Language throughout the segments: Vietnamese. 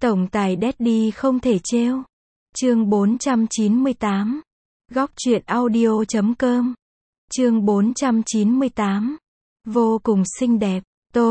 Tổng tài Daddy không thể trêu. Chương 498. Góc truyện audio.com. Chương 498. Vô cùng xinh đẹp.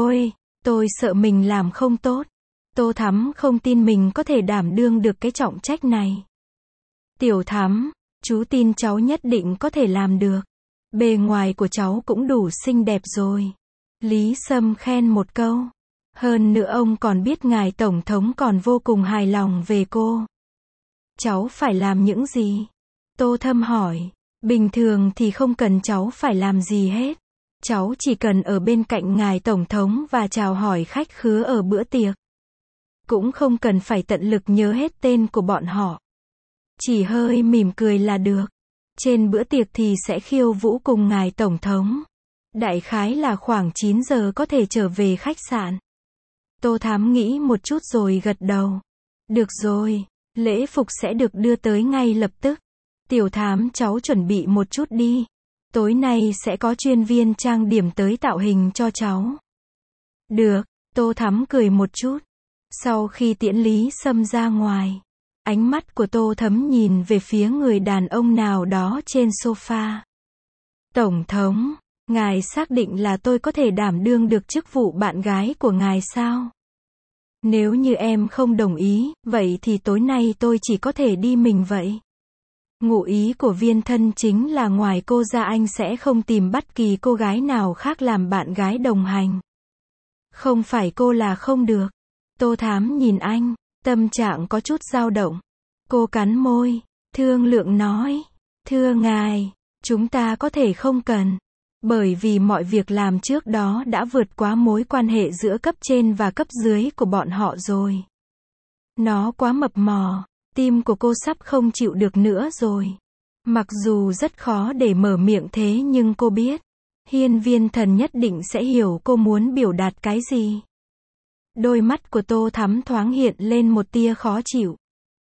Tôi sợ mình làm không tốt. Tô Thắm không tin mình có thể đảm đương được cái trọng trách này. Tiểu Thắm, chú tin cháu nhất định có thể làm được. Bề ngoài của cháu cũng đủ xinh đẹp rồi. Lý Sâm khen một câu. Hơn nữa ông còn biết ngài Tổng thống còn vô cùng hài lòng về cô. Cháu phải làm những gì? Tô Thâm hỏi. Bình thường thì không cần cháu phải làm gì hết. Cháu chỉ cần ở bên cạnh ngài Tổng thống và chào hỏi khách khứa ở bữa tiệc. Cũng không cần phải tận lực nhớ hết tên của bọn họ. Chỉ hơi mỉm cười là được. Trên bữa tiệc thì sẽ khiêu vũ cùng ngài Tổng thống. Đại khái là khoảng 9 giờ có thể trở về khách sạn. Tô Thắm nghĩ một chút rồi gật đầu. Được rồi, lễ phục sẽ được đưa tới ngay lập tức. Tiểu Thám cháu chuẩn bị một chút đi. Tối nay sẽ có chuyên viên trang điểm tới tạo hình cho cháu. Được, Tô Thắm cười một chút. Sau khi tiễn Lý Sâm ra ngoài, ánh mắt của Tô Thắm nhìn về phía người đàn ông nào đó trên sofa. Tổng thống, ngài xác định là tôi có thể đảm đương được chức vụ bạn gái của ngài sao? Nếu như em không đồng ý, vậy thì tối nay tôi chỉ có thể đi mình vậy. Ngụ ý của Viên Thân chính là ngoài cô ra anh sẽ không tìm bất kỳ cô gái nào khác làm bạn gái đồng hành. Không phải cô là không được. Tô Thám nhìn anh, tâm trạng có chút dao động. Cô cắn môi, thương lượng nói. Thưa ngài, chúng ta có thể không cần. Bởi vì mọi việc làm trước đó đã vượt quá mối quan hệ giữa cấp trên và cấp dưới của bọn họ rồi. Nó quá mập mò, tim của cô sắp không chịu được nữa rồi. Mặc dù rất khó để mở miệng thế nhưng cô biết, Hiên Viên Thần nhất định sẽ hiểu cô muốn biểu đạt cái gì. Đôi mắt của Tô Thắm thoáng hiện lên một tia khó chịu.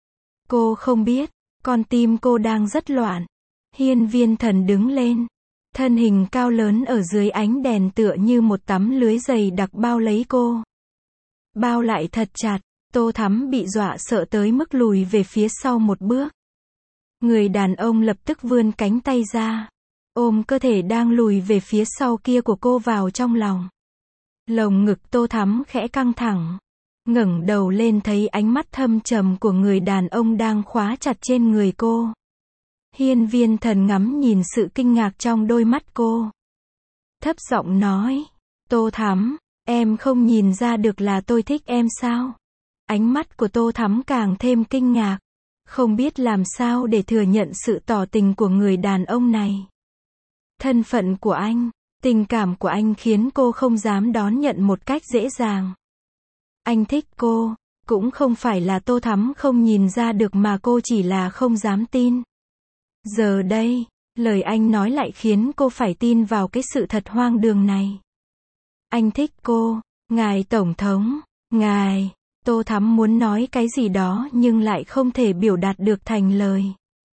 Cô không biết, con tim cô đang rất loạn. Hiên Viên Thần đứng lên. Thân hình cao lớn ở dưới ánh đèn tựa như một tấm lưới dày đặc bao lấy cô. Bao lại thật chặt, Tô Thắm bị dọa sợ tới mức lùi về phía sau một bước. Người đàn ông lập tức vươn cánh tay ra, ôm cơ thể đang lùi về phía sau kia của cô vào trong lòng. Lồng ngực Tô Thắm khẽ căng thẳng, ngẩng đầu lên thấy ánh mắt thâm trầm của người đàn ông đang khóa chặt trên người cô. Hiên Viên Thần ngắm nhìn sự kinh ngạc trong đôi mắt cô. Thấp giọng nói, Tô Thắm, em không nhìn ra được là tôi thích em sao? Ánh mắt của Tô Thắm càng thêm kinh ngạc, không biết làm sao để thừa nhận sự tỏ tình của người đàn ông này. Thân phận của anh, tình cảm của anh khiến cô không dám đón nhận một cách dễ dàng. Anh thích cô, cũng không phải là Tô Thắm không nhìn ra được mà cô chỉ là không dám tin. Giờ đây, lời anh nói lại khiến cô phải tin vào cái sự thật hoang đường này. Anh thích cô, ngài Tổng thống, ngài. Tô Thắm muốn nói cái gì đó nhưng lại không thể biểu đạt được thành lời.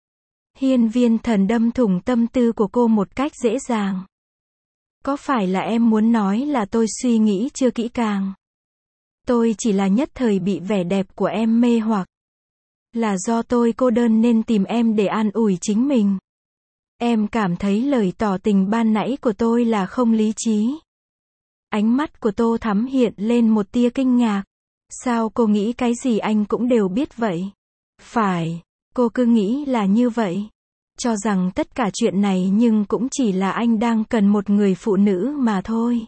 Hiên Viên Thần đâm thủng tâm tư của cô một cách dễ dàng. Có phải là em muốn nói là tôi suy nghĩ chưa kỹ càng? Tôi chỉ là nhất thời bị vẻ đẹp của em mê hoặc. Là do tôi cô đơn nên tìm em để an ủi chính mình. Em cảm thấy lời tỏ tình ban nãy của tôi là không lý trí. Ánh mắt của Tô Thắm hiện lên một tia kinh ngạc. Sao cô nghĩ cái gì anh cũng đều biết vậy? Phải, cô cứ nghĩ là như vậy. Cho rằng tất cả chuyện này nhưng cũng chỉ là anh đang cần một người phụ nữ mà thôi.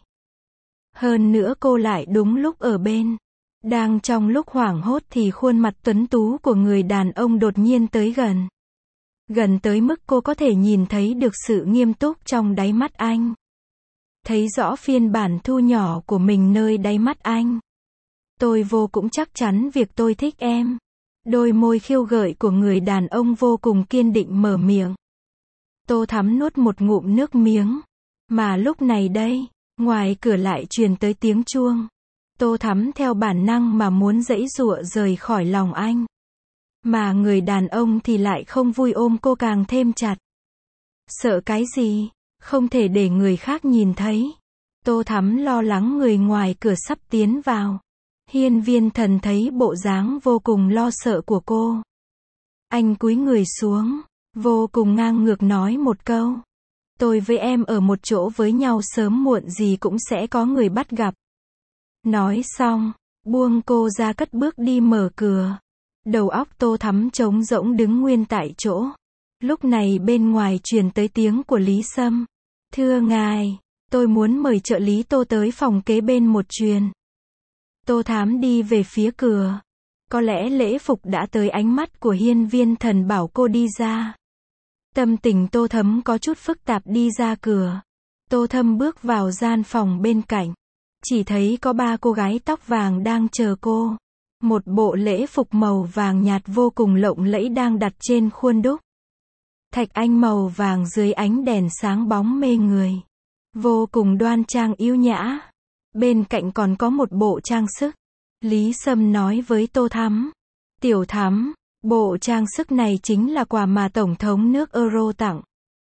Hơn nữa cô lại đúng lúc ở bên. Đang trong lúc hoảng hốt thì khuôn mặt tuấn tú của người đàn ông đột nhiên tới gần. Gần tới mức cô có thể nhìn thấy được sự nghiêm túc trong đáy mắt anh. Thấy rõ phiên bản thu nhỏ của mình nơi đáy mắt anh. Tôi vô cũng chắc chắn việc tôi thích em. Đôi môi khiêu gợi của người đàn ông vô cùng kiên định mở miệng. Tô Thắm nuốt một ngụm nước miếng. Mà lúc này đây, ngoài cửa lại truyền tới tiếng chuông. Tô Thắm theo bản năng mà muốn giãy giụa rời khỏi lòng anh. Mà người đàn ông thì lại không vui ôm cô càng thêm chặt. Sợ cái gì? Không thể để người khác nhìn thấy. Tô Thắm lo lắng người ngoài cửa sắp tiến vào. Hiên Viên Thần thấy bộ dáng vô cùng lo sợ của cô. Anh cúi người xuống, vô cùng ngang ngược nói một câu. Tôi với em ở một chỗ với nhau sớm muộn gì cũng sẽ có người bắt gặp. Nói xong, buông cô ra cất bước đi mở cửa. Đầu óc Tô Thắm trống rỗng đứng nguyên tại chỗ. Lúc này bên ngoài truyền tới tiếng của Lý Sâm. Thưa ngài, tôi muốn mời trợ lý Tô tới phòng kế bên một chuyến. Tô Thám đi về phía cửa. Có lẽ lễ phục đã tới, ánh mắt của Hiên Viên Thần bảo cô đi ra. Tâm tình Tô Thấm có chút phức tạp đi ra cửa. Tô Thâm bước vào gian phòng bên cạnh. Chỉ thấy có 3 cô gái tóc vàng đang chờ cô. Một bộ lễ phục màu vàng nhạt vô cùng lộng lẫy đang đặt trên khuôn đúc. Thạch anh màu vàng dưới ánh đèn sáng bóng mê người. Vô cùng đoan trang yêu nhã. Bên cạnh còn có một bộ trang sức. Lý Sâm nói với Tô Thắm. Tiểu Thắm, bộ trang sức này chính là quà mà Tổng thống nước Euro tặng.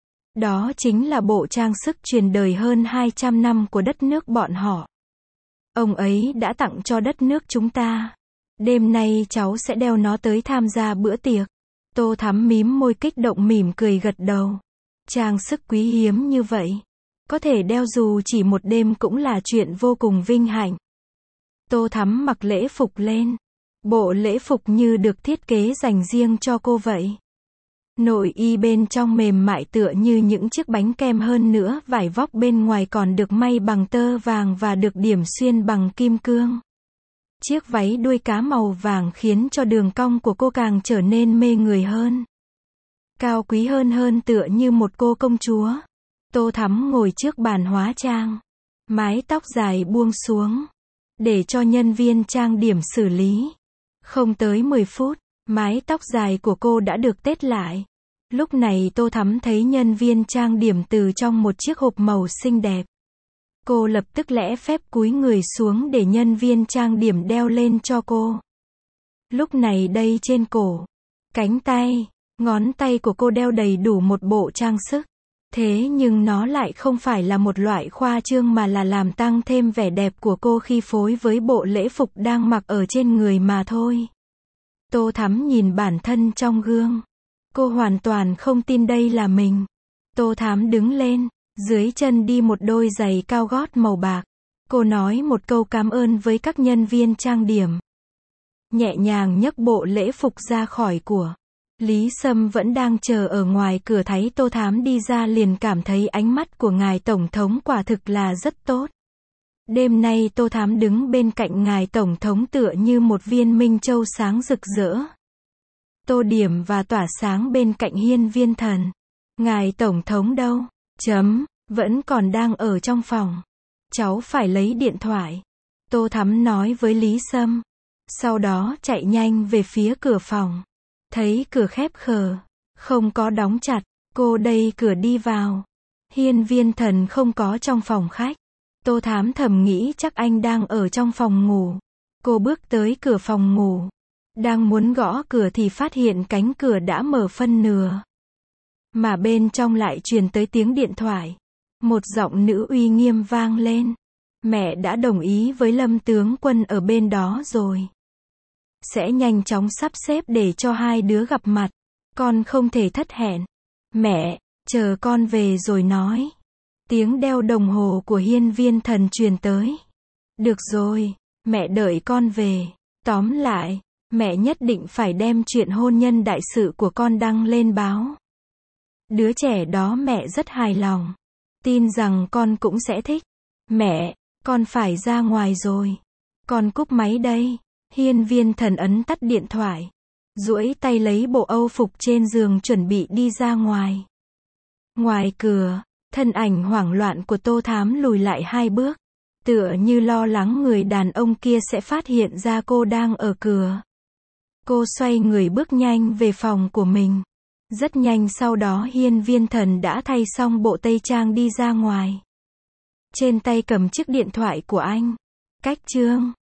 Đó chính là bộ trang sức truyền đời hơn 200 năm của đất nước bọn họ. Ông ấy đã tặng cho đất nước chúng ta. Đêm nay cháu sẽ đeo nó tới tham gia bữa tiệc. Tô Thắm mím môi kích động mỉm cười gật đầu. Trang sức quý hiếm như vậy, có thể đeo dù chỉ một đêm cũng là chuyện vô cùng vinh hạnh. Tô Thắm mặc lễ phục lên. Bộ lễ phục như được thiết kế dành riêng cho cô vậy. Nội y bên trong mềm mại tựa như những chiếc bánh kem, hơn nữa vải vóc bên ngoài còn được may bằng tơ vàng và được điểm xuyên bằng kim cương. Chiếc váy đuôi cá màu vàng khiến cho đường cong của cô càng trở nên mê người hơn. Cao quý hơn tựa như một cô công chúa. Tô Thắm ngồi trước bàn hóa trang. Mái tóc dài buông xuống. Để cho nhân viên trang điểm xử lý. Không tới 10 phút, mái tóc dài của cô đã được tết lại. Lúc này Tô Thắm thấy nhân viên trang điểm từ trong một chiếc hộp màu xinh đẹp. Cô lập tức lễ phép cúi người xuống để nhân viên trang điểm đeo lên cho cô. Lúc này đây trên cổ, cánh tay, ngón tay của cô đeo đầy đủ một bộ trang sức. Thế nhưng nó lại không phải là một loại khoa trương mà là làm tăng thêm vẻ đẹp của cô khi phối với bộ lễ phục đang mặc ở trên người mà thôi. Tô Thắm nhìn bản thân trong gương. Cô hoàn toàn không tin đây là mình. Tô Thắm đứng lên, dưới chân đi một đôi giày cao gót màu bạc. Cô nói một câu cảm ơn với các nhân viên trang điểm. Nhẹ nhàng nhấc bộ lễ phục ra khỏi của. Lý Sâm vẫn đang chờ ở ngoài cửa, thấy Tô Thám đi ra liền cảm thấy ánh mắt của ngài Tổng thống quả thực là rất tốt. Đêm nay Tô Thám đứng bên cạnh ngài Tổng thống tựa như một viên minh châu sáng rực rỡ. Tô điểm và tỏa sáng bên cạnh Hiên Viên Thần. Ngài Tổng thống đâu? Vẫn còn đang ở trong phòng. Cháu phải lấy điện thoại. Tô Thắm nói với Lý Sâm. Sau đó chạy nhanh về phía cửa phòng. Thấy cửa khép khờ, không có đóng chặt, cô đẩy cửa đi vào. Hiên Viên Thần không có trong phòng khách. Tô Thám thầm nghĩ chắc anh đang ở trong phòng ngủ. Cô bước tới cửa phòng ngủ. Đang muốn gõ cửa thì phát hiện cánh cửa đã mở phân nửa. Mà bên trong lại truyền tới tiếng điện thoại. Một giọng nữ uy nghiêm vang lên. Mẹ đã đồng ý với Lâm tướng quân ở bên đó rồi. Sẽ nhanh chóng sắp xếp để cho hai đứa gặp mặt. Con không thể thất hẹn. Mẹ, chờ con về rồi nói. Tiếng đeo đồng hồ của Hiên Viên Thần truyền tới. Được rồi, mẹ đợi con về. Tóm lại, mẹ nhất định phải đem chuyện hôn nhân đại sự của con đăng lên báo. Đứa trẻ đó mẹ rất hài lòng. Tin rằng con cũng sẽ thích. Mẹ, con phải ra ngoài rồi. Con cúp máy đây. Hiên Viên Thần ấn tắt điện thoại. Duỗi tay lấy bộ âu phục trên giường chuẩn bị đi ra ngoài. Ngoài cửa, thân ảnh hoảng loạn của Tô Thám lùi lại 2 bước. Tựa như lo lắng người đàn ông kia sẽ phát hiện ra cô đang ở cửa. Cô xoay người bước nhanh về phòng của mình. Rất nhanh sau đó Hiên Viên Thần đã thay xong bộ tây trang đi ra ngoài. Trên tay cầm chiếc điện thoại của anh. Cách chương